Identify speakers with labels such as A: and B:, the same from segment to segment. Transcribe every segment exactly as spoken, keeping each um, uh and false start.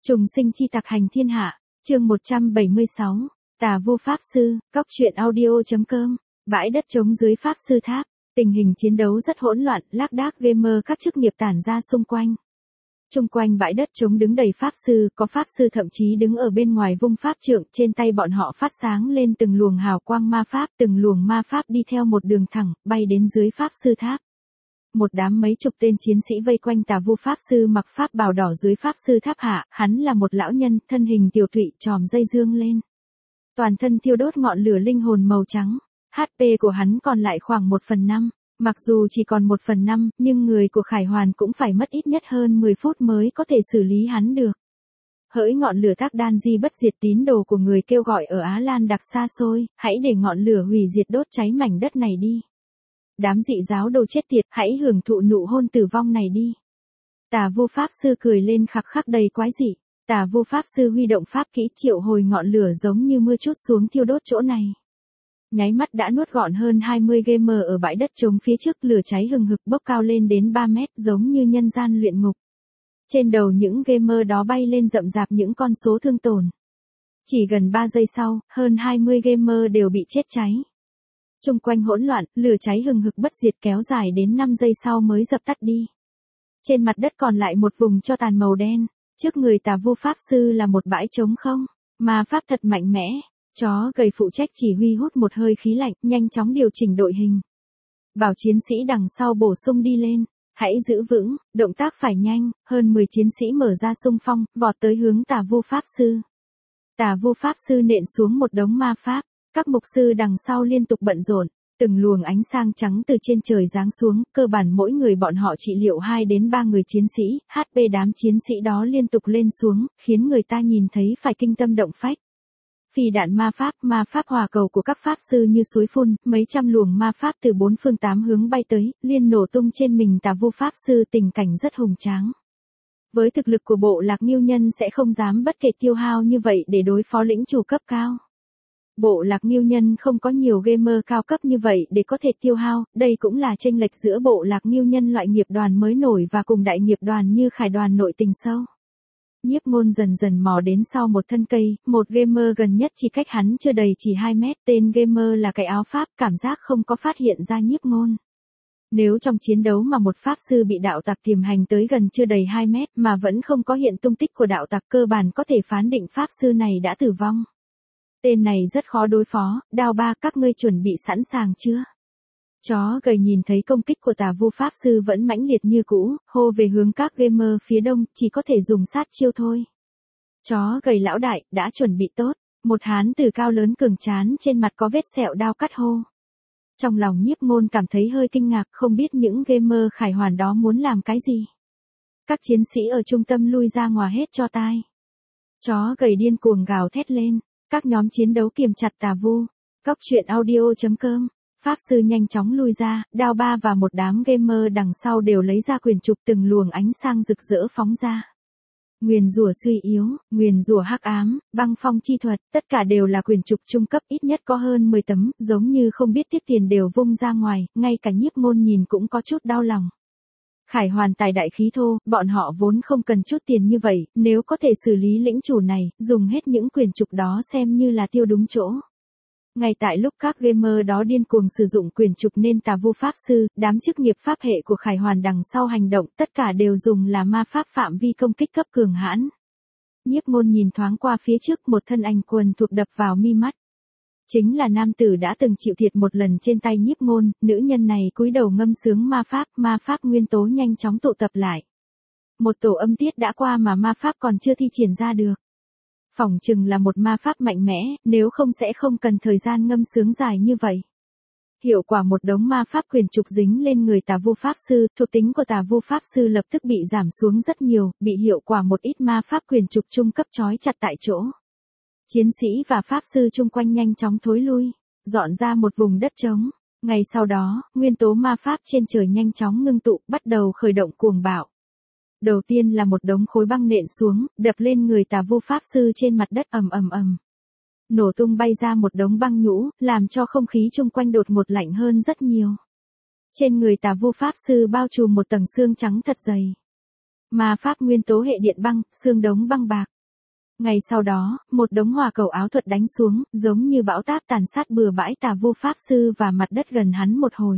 A: Trùng sinh chi tặc hành thiên hạ, chương một trăm bảy mươi sáu, Tà Vu Pháp Sư, Cóc truyện audio.com, bãi đất trống dưới Pháp Sư Tháp, tình hình chiến đấu rất hỗn loạn, lác đác gamer các chức nghiệp tản ra xung quanh. Trung quanh bãi đất trống đứng đầy Pháp Sư, có Pháp Sư thậm chí đứng ở bên ngoài vung Pháp trượng, trên tay bọn họ phát sáng lên từng luồng hào quang ma Pháp, từng luồng ma Pháp đi theo một đường thẳng, bay đến dưới Pháp Sư Tháp. Một đám mấy chục tên chiến sĩ vây quanh Tà Vu Pháp Sư mặc pháp bào đỏ dưới Pháp Sư Tháp hạ, hắn là một lão nhân, thân hình tiểu tụy, tròm dây dương lên. Toàn thân thiêu đốt ngọn lửa linh hồn màu trắng, hát pê của hắn còn lại khoảng một phần năm, mặc dù chỉ còn một phần năm, nhưng người của Khải Hoàn cũng phải mất ít nhất hơn mười phút mới có thể xử lý hắn được. Hỡi ngọn lửa thác đan di bất diệt tín đồ của người kêu gọi ở Á Lan đặc xa xôi, hãy để ngọn lửa hủy diệt đốt cháy mảnh đất này đi. Đám dị giáo đồ chết tiệt, hãy hưởng thụ nụ hôn tử vong này đi. Tà Vu Pháp Sư cười lên khặc khắc đầy quái dị. Tà Vu Pháp Sư huy động pháp kỹ triệu hồi ngọn lửa giống như mưa trút xuống thiêu đốt chỗ này. Nháy mắt đã nuốt gọn hơn hai mươi gamer ở bãi đất trống phía trước, lửa cháy hừng hực bốc cao lên đến ba mét giống như nhân gian luyện ngục. Trên đầu những gamer đó bay lên rậm rạp những con số thương tổn. Chỉ gần ba giây sau, hơn hai mươi gamer đều bị chết cháy. Trung quanh hỗn loạn, lửa cháy hừng hực bất diệt kéo dài đến năm giây sau mới dập tắt đi. Trên mặt đất còn lại một vùng tro tàn màu đen, trước người Tà Vu Pháp Sư là một bãi trống không, ma pháp thật mạnh mẽ. Chó gầy phụ trách chỉ huy hút một hơi khí lạnh, nhanh chóng điều chỉnh đội hình. Bảo chiến sĩ đằng sau bổ sung đi lên, hãy giữ vững, động tác phải nhanh, hơn mười chiến sĩ mở ra xung phong, vọt tới hướng Tà Vu Pháp Sư. Tà Vu Pháp Sư nện xuống một đống ma pháp. Các mục sư đằng sau liên tục bận rộn, từng luồng ánh sáng trắng từ trên trời giáng xuống, cơ bản mỗi người bọn họ trị liệu hai đến ba người chiến sĩ, hát pê đám chiến sĩ đó liên tục lên xuống, khiến người ta nhìn thấy phải kinh tâm động phách. Phi đạn ma pháp, ma pháp hỏa cầu của các pháp sư như suối phun, mấy trăm luồng ma pháp từ bốn phương tám hướng bay tới, liên nổ tung trên mình Tà Vu Pháp Sư, tình cảnh rất hùng tráng. Với thực lực của bộ lạc Ngưu Nhân sẽ không dám bất kể tiêu hao như vậy để đối phó lĩnh chủ cấp cao. Bộ lạc Ngưu Nhân không có nhiều gamer cao cấp như vậy để có thể tiêu hao, đây cũng là chênh lệch giữa bộ lạc Ngưu Nhân loại nghiệp đoàn mới nổi và cùng đại nghiệp đoàn như Khải đoàn nội tình sâu. Nhiếp Ngôn dần dần mò đến sau một thân cây, một gamer gần nhất chỉ cách hắn chưa đầy chỉ hai mét, tên gamer là cái áo pháp, cảm giác không có phát hiện ra Nhiếp Ngôn. Nếu trong chiến đấu mà một pháp sư bị đạo tặc tiềm hành tới gần chưa đầy hai mét mà vẫn không có hiện tung tích của đạo tặc, cơ bản có thể phán định pháp sư này đã tử vong. Tên này rất khó đối phó, Đao Ba, các ngươi chuẩn bị sẵn sàng chưa? Chó gầy nhìn thấy công kích của Tà Vu Pháp Sư vẫn mãnh liệt như cũ, hô về hướng các gamer phía đông, chỉ có thể dùng sát chiêu thôi. Chó gầy lão đại, đã chuẩn bị tốt, một hán tử cao lớn cường trán trên mặt có vết sẹo đao cắt hô. Trong lòng Nhiếp Ngôn cảm thấy hơi kinh ngạc, không biết những gamer Khải Hoàn đó muốn làm cái gì. Các chiến sĩ ở trung tâm lui ra ngoài hết cho tai. Chó gầy điên cuồng gào thét lên. Các nhóm chiến đấu kiềm chặt Tà Vu. Cóc truyện audio.com. Pháp Sư nhanh chóng lui ra, Đao Ba và một đám gamer đằng sau đều lấy ra quyền trục, từng luồng ánh sáng rực rỡ phóng ra. Nguyền rủa suy yếu, nguyền rủa hắc ám, băng phong chi thuật, tất cả đều là quyền trục trung cấp, ít nhất có hơn mười tấm, giống như không biết tiếc tiền đều vung ra ngoài, ngay cả Nhiếp Ngôn nhìn cũng có chút đau lòng. Khải Hoàn tài đại khí thô, bọn họ vốn không cần chút tiền như vậy, nếu có thể xử lý lĩnh chủ này, dùng hết những quyền trục đó xem như là tiêu đúng chỗ. Ngay tại lúc các gamer đó điên cuồng sử dụng quyền trục nên Tà Vu Pháp Sư, đám chức nghiệp pháp hệ của Khải Hoàn đằng sau hành động, tất cả đều dùng là ma pháp phạm vi công kích cấp cường hãn. Nhiếp Ngôn nhìn thoáng qua phía trước, một thân ảnh quần thuộc đập vào mi mắt. Chính là nam tử đã từng chịu thiệt một lần trên tay Nhiếp Ngôn, nữ nhân này cúi đầu ngâm sướng ma pháp, ma pháp nguyên tố nhanh chóng tụ tập lại. Một tổ âm tiết đã qua mà ma pháp còn chưa thi triển ra được. Phỏng chừng là một ma pháp mạnh mẽ, nếu không sẽ không cần thời gian ngâm sướng dài như vậy. Hiệu quả một đống ma pháp quyền trục dính lên người Tà Vu Pháp Sư, thuộc tính của Tà Vu Pháp Sư lập tức bị giảm xuống rất nhiều, bị hiệu quả một ít ma pháp quyền trục trung cấp trói chặt tại chỗ. Chiến sĩ và pháp sư chung quanh nhanh chóng thối lui, dọn ra một vùng đất trống. Ngay sau đó, nguyên tố ma pháp trên trời nhanh chóng ngưng tụ, bắt đầu khởi động cuồng bạo. Đầu tiên là một đống khối băng nện xuống, đập lên người Tà Vu Pháp Sư trên mặt đất ầm ầm ầm. Nổ tung bay ra một đống băng nhũ, làm cho không khí chung quanh đột ngột lạnh hơn rất nhiều. Trên người Tà Vu Pháp Sư bao trùm một tầng xương trắng thật dày. Ma pháp nguyên tố hệ điện băng, xương đống băng bạc. Ngay sau đó, một đống hỏa cầu áo thuật đánh xuống, giống như bão táp tàn sát bừa bãi tà vô pháp sư và mặt đất gần hắn một hồi.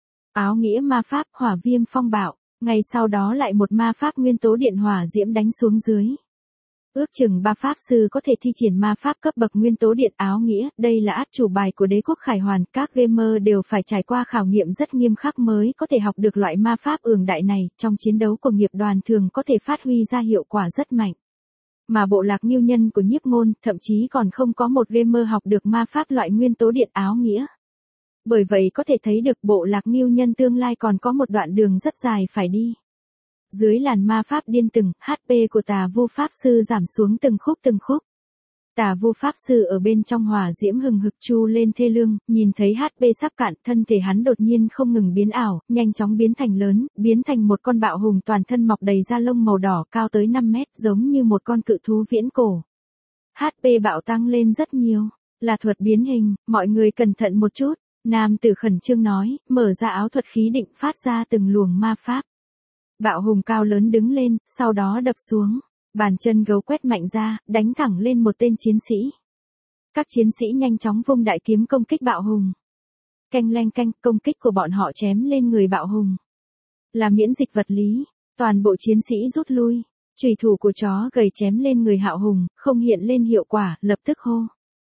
A: Áo nghĩa ma pháp, hỏa viêm phong bạo, ngay sau đó lại một ma pháp nguyên tố điện hỏa diễm đánh xuống dưới. Ước chừng ba pháp sư có thể thi triển ma pháp cấp bậc nguyên tố điện áo nghĩa, đây là át chủ bài của đế quốc Khải Hoàn, các gamer đều phải trải qua khảo nghiệm rất nghiêm khắc mới có thể học được loại ma pháp ường đại này, trong chiến đấu của nghiệp đoàn thường có thể phát huy ra hiệu quả rất mạnh. Mà bộ lạc Ngưu Nhân của Nhiếp Ngôn, thậm chí còn không có một gamer học được ma pháp loại nguyên tố điện áo nghĩa. Bởi vậy có thể thấy được bộ lạc Ngưu Nhân tương lai còn có một đoạn đường rất dài phải đi. Dưới làn ma pháp điên từng, hát pê của tà vô pháp sư giảm xuống từng khúc từng khúc. Tà vô pháp sư ở bên trong hỏa diễm hừng hực chu lên thê lương, nhìn thấy hát pê sắp cạn, thân thể hắn đột nhiên không ngừng biến ảo, nhanh chóng biến thành lớn, biến thành một con bạo hùng toàn thân mọc đầy da lông màu đỏ cao tới năm mét, giống như một con cự thú viễn cổ. hát pê bạo tăng lên rất nhiều, là thuật biến hình, mọi người cẩn thận một chút, nam tử khẩn trương nói, mở ra áo thuật khí định phát ra từng luồng ma pháp. Bạo hùng cao lớn đứng lên, sau đó đập xuống. Bàn chân gấu quét mạnh ra, đánh thẳng lên một tên chiến sĩ. Các chiến sĩ nhanh chóng vung đại kiếm công kích bạo hùng. Canh leng canh, công kích của bọn họ chém lên người bạo hùng. Là miễn dịch vật lý, toàn bộ chiến sĩ rút lui. Chùy thủ của chó gầy chém lên người hạo hùng, không hiện lên hiệu quả, lập tức hô.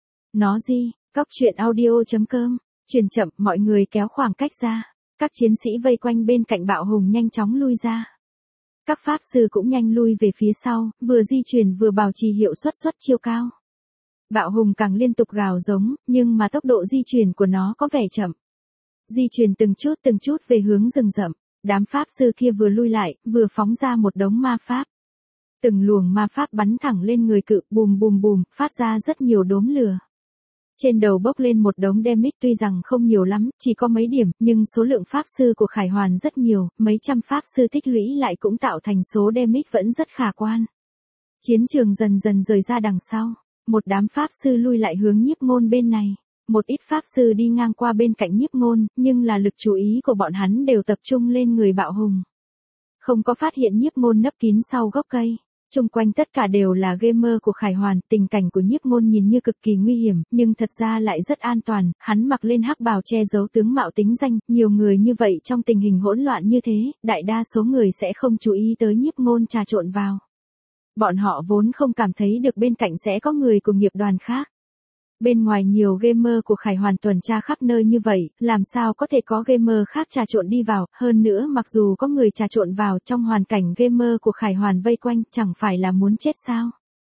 A: Nó gì, cóc truyện audio chấm com, truyền chậm, mọi người kéo khoảng cách ra. Các chiến sĩ vây quanh bên cạnh bạo hùng nhanh chóng lui ra. Các pháp sư cũng nhanh lui về phía sau, vừa di chuyển vừa bảo trì hiệu suất suất chiêu cao. Bạo hùng càng liên tục gào giống, nhưng mà tốc độ di chuyển của nó có vẻ chậm. Di chuyển từng chút từng chút về hướng rừng rậm, đám pháp sư kia vừa lui lại, vừa phóng ra một đống ma pháp. Từng luồng ma pháp bắn thẳng lên người cự, bùm bùm bùm, phát ra rất nhiều đốm lửa. Trên đầu bốc lên một đống damage tuy rằng không nhiều lắm, chỉ có mấy điểm, nhưng số lượng pháp sư của Khải Hoàn rất nhiều, mấy trăm pháp sư tích lũy lại cũng tạo thành số damage vẫn rất khả quan. Chiến trường dần dần rời ra đằng sau, một đám pháp sư lui lại hướng Nhiếp Ngôn bên này, một ít pháp sư đi ngang qua bên cạnh Nhiếp Ngôn, nhưng là lực chú ý của bọn hắn đều tập trung lên người bạo hùng. Không có phát hiện Nhiếp Ngôn nấp kín sau gốc cây. Trung quanh tất cả đều là gamer của Khải Hoàn, tình cảnh của Nhiếp Ngôn nhìn như cực kỳ nguy hiểm, nhưng thật ra lại rất an toàn, hắn mặc lên hắc bào che giấu tướng mạo tính danh, nhiều người như vậy trong tình hình hỗn loạn như thế, đại đa số người sẽ không chú ý tới Nhiếp Ngôn trà trộn vào. Bọn họ vốn không cảm thấy được bên cạnh sẽ có người của nghiệp đoàn khác. Bên ngoài nhiều gamer của Khải Hoàn tuần tra khắp nơi như vậy, làm sao có thể có gamer khác trà trộn đi vào, hơn nữa mặc dù có người trà trộn vào trong hoàn cảnh gamer của Khải Hoàn vây quanh, chẳng phải là muốn chết sao?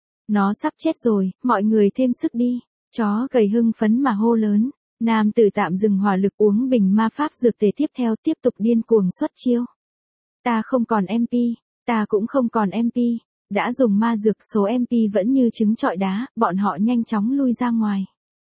A: Nó sắp chết rồi, mọi người thêm sức đi. Chó gầy hưng phấn mà hô lớn. Nam tử tạm dừng hỏa lực uống bình ma pháp dược tề tiếp theo tiếp tục điên cuồng xuất chiêu. Ta không còn em pê, ta cũng không còn em pê. Đã dùng ma dược số em pê vẫn như trứng trọi đá, bọn họ nhanh chóng lui ra ngoài.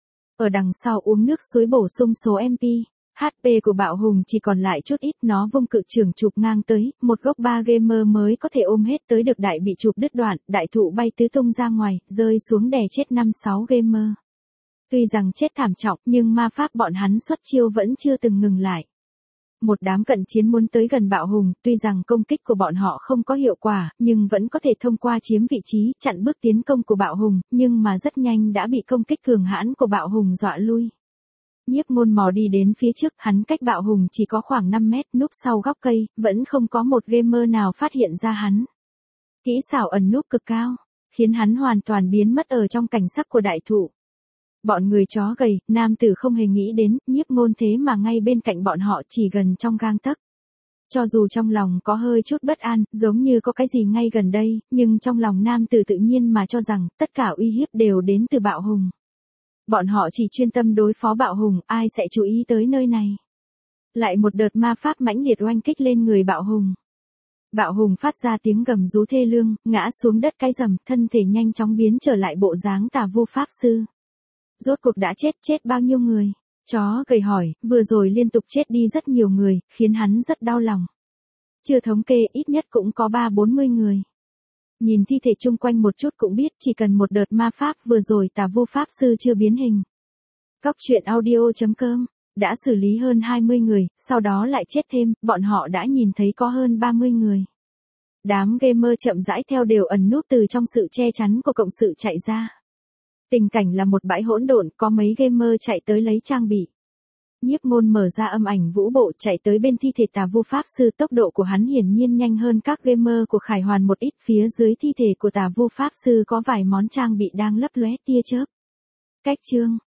A: Ở đằng sau uống nước suối bổ sung số em pê, hát pê của bạo hùng chỉ còn lại chút ít, nó vung cự trường chụp ngang tới, một gốc ba gamer mới có thể ôm hết tới được đại bị chụp đứt đoạn, đại thụ bay tứ tung ra ngoài, rơi xuống đè chết năm sáu gamer. Tuy rằng chết thảm trọng nhưng ma pháp bọn hắn xuất chiêu vẫn chưa từng ngừng lại. Một đám cận chiến muốn tới gần bạo hùng, tuy rằng công kích của bọn họ không có hiệu quả, nhưng vẫn có thể thông qua chiếm vị trí, chặn bước tiến công của bạo hùng, nhưng mà rất nhanh đã bị công kích cường hãn của bạo hùng dọa lui. Nhiếp Ngôn mò đi đến phía trước, hắn cách bạo hùng chỉ có khoảng năm mét, núp sau góc cây, vẫn không có một gamer nào phát hiện ra hắn. Kỹ xảo ẩn núp cực cao, khiến hắn hoàn toàn biến mất ở trong cảnh sắc của đại thụ. Bọn người chó gầy, nam tử không hề nghĩ đến, Nhiếp Ngôn thế mà ngay bên cạnh bọn họ chỉ gần trong gang tấc. Cho dù trong lòng có hơi chút bất an, giống như có cái gì ngay gần đây, nhưng trong lòng nam tử tự nhiên mà cho rằng, tất cả uy hiếp đều đến từ bạo hùng. Bọn họ chỉ chuyên tâm đối phó bạo hùng, ai sẽ chú ý tới nơi này. Lại một đợt ma pháp mãnh liệt oanh kích lên người bạo hùng. Bạo hùng phát ra tiếng gầm rú thê lương, ngã xuống đất cái rầm, thân thể nhanh chóng biến trở lại bộ dáng tà vô pháp sư. Rốt cuộc đã chết, chết bao nhiêu người? Chó gầy hỏi, vừa rồi liên tục chết đi rất nhiều người, khiến hắn rất đau lòng. Chưa thống kê, ít nhất cũng có ba bốn mươi người. Nhìn thi thể chung quanh một chút cũng biết, chỉ cần một đợt ma pháp vừa rồi tà vô pháp sư chưa biến hình. Cóc truyện audio chấm com đã xử lý hơn hai mươi người, sau đó lại chết thêm, bọn họ đã nhìn thấy có hơn ba mươi người. Đám gamer chậm rãi theo đều ẩn núp từ trong sự che chắn của cộng sự chạy ra. Tình cảnh là một bãi hỗn độn, có mấy gamer chạy tới lấy trang bị. Nhiếp Ngôn mở ra âm ảnh vũ bộ chạy tới bên thi thể Tà Vu Pháp Sư, tốc độ của hắn hiển nhiên nhanh hơn các gamer của Khải Hoàn một ít. Phía dưới thi thể của Tà Vu Pháp Sư có vài món trang bị đang lấp lóe tia chớp. Cách chương